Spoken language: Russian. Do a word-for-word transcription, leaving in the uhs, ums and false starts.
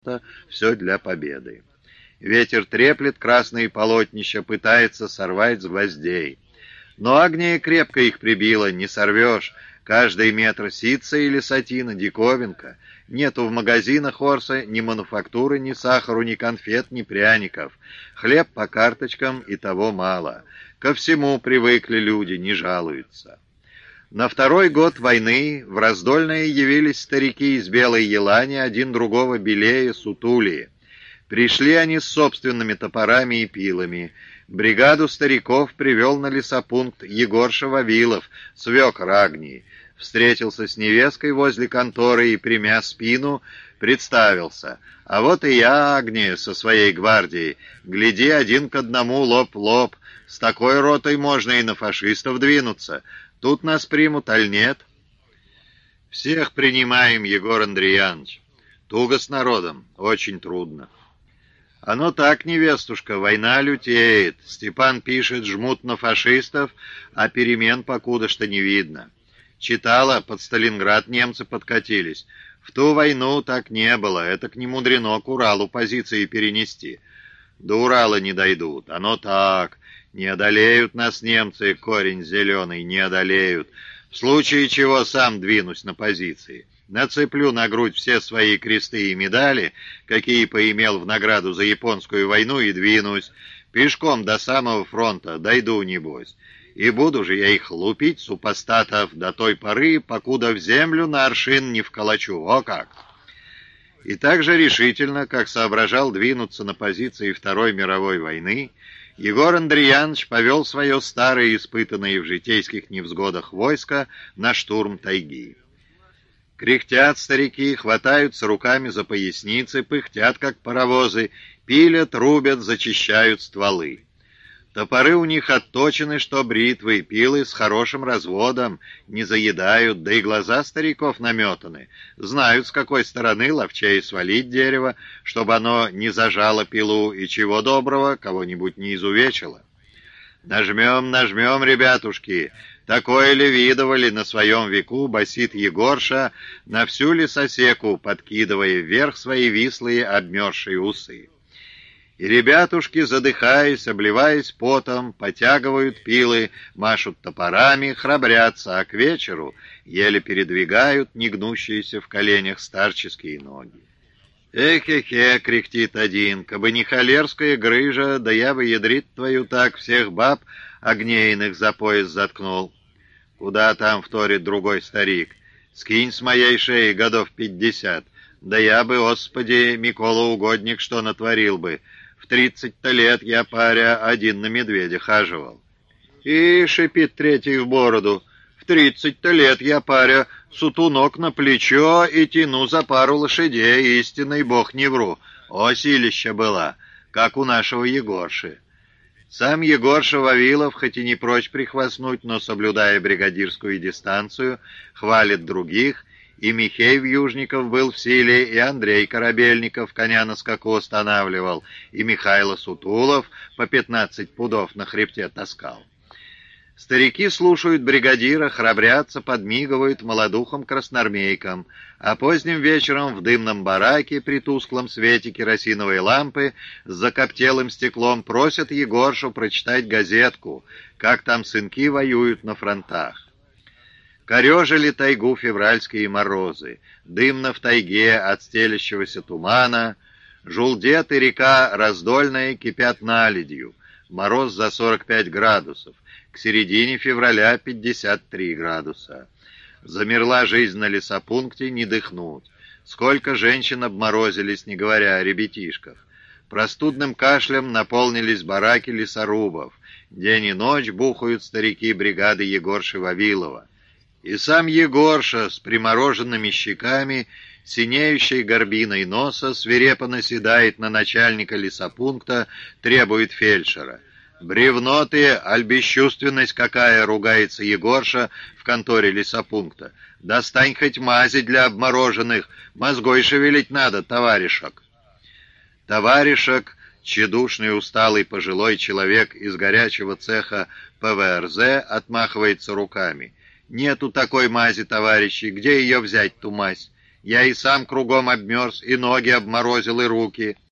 все для победы. Ветер треплет красные полотнища, пытается сорвать с гвоздей. Но Агния крепко их прибила, не сорвешь. Каждый метр ситца или сатина — диковинка. Нету в магазинах Орса ни мануфактуры, ни сахару, ни конфет, ни пряников. Хлеб по карточкам и того мало. Ко всему привыкли люди, не жалуются. На второй год войны в Раздольное явились старики из Белой Елани, один другого белее, сутулее. Пришли они с собственными топорами и пилами. Бригаду стариков привел на лесопункт Егорша Вавилов, свекр Агнии. Встретился с невесткой возле конторы и, примя спину, представился. «А вот и я, Агния, со своей гвардией. Гляди, один к одному, лоб-лоб. С такой ротой можно и на фашистов двинуться. Тут нас примут, аль нет?» «Всех принимаем, Егор Андреянович. Туго с народом, очень трудно». «Оно так, невестушка, война лютеет. Степан пишет, жмут на фашистов, а перемен покуда что не видно. Читала, под Сталинград немцы подкатились. В ту войну так не было, это к немудрено к Уралу позиции перенести. До Урала не дойдут, оно так. Не одолеют нас немцы, корень зеленый, не одолеют. В случае чего сам двинусь на позиции. Нацеплю на грудь все свои кресты и медали, какие поимел в награду за японскую войну, и двинусь. Пешком до самого фронта дойду, небось. И буду же я их лупить, супостатов, до той поры, покуда в землю на аршин не вколочу. О как!» И так же решительно, как соображал двинуться на позиции Второй мировой войны, Егор Андреянович повел свое старое, испытанное в житейских невзгодах войско на штурм тайги. Кряхтят старики, хватаются руками за поясницы, пыхтят, как паровозы, пилят, рубят, зачищают стволы. Топоры у них отточены, что бритвы, пилы с хорошим разводом, не заедают, да и глаза стариков наметаны. Знают, с какой стороны ловчее свалить дерево, чтобы оно не зажало пилу и, чего доброго, кого-нибудь не изувечило. «Нажмем, нажмем, ребятушки! Такое ли видывали на своем веку?» — басит Егорша на всю лесосеку, подкидывая вверх свои вислые обмерзшие усы. И ребятушки, задыхаясь, обливаясь потом, потягивают пилы, машут топорами, храбрятся, а к вечеру еле передвигают негнущиеся в коленях старческие ноги. «Эхе-хе!» — кряхтит один. «Кабы не холерская грыжа, да я бы, ядрит твою так, всех баб огнейных за пояс заткнул». «Куда там?» — вторит другой старик. «Скинь с моей шеи годов пятьдесят. Да я бы, Господи, Микола Угодник, что натворил бы. В тридцать-то лет я, паря, один на медведя хаживал». «И, — шипит третий в бороду, — в тридцать-то лет я, паря, сутунок на плечо и тяну за пару лошадей, истинный бог не вру. О, силища была, как у нашего Егорши». Сам Егорша Вавилов, хоть и не прочь прихвастнуть, но, соблюдая бригадирскую дистанцию, хвалит других, и Михей Вьюжников был в силе, и Андрей Корабельников коня на скаку останавливал, и Михайло Сутулов по пятнадцать пудов на хребте таскал. Старики слушают бригадира, храбрятся, подмигивают молодухам красноармейкам, а поздним вечером в дымном бараке при тусклом свете керосиновой лампы с закоптелым стеклом просят Егоршу прочитать газетку, как там сынки воюют на фронтах. Корежили тайгу февральские морозы, дымно в тайге от стелящегося тумана, Жулдет и река Раздольная кипят наледью, мороз за сорок пять градусов, к середине февраля пятьдесят три градуса. Замерла жизнь на лесопункте, не дыхнуть. Сколько женщин обморозились, не говоря о ребятишках. Простудным кашлем наполнились бараки лесорубов. День и ночь бухают старики бригады Егорши Вавилова. И сам Егорша с примороженными щеками, синеющей горбиной носа, свирепо наседает на начальника лесопункта, требует фельдшера. «Бревно ты, аль бесчувственность какая!» — ругается Егорша в конторе лесопункта. «Достань хоть мази для обмороженных, мозгой шевелить надо, товарищок!» Товарищек, тщедушный усталый пожилой человек из горячего цеха Пэ Вэ Эр Зэ, отмахивается руками. «Нету такой мази, товарищи, где ее взять, ту мазь? Я и сам кругом обмерз, и ноги обморозил, и руки.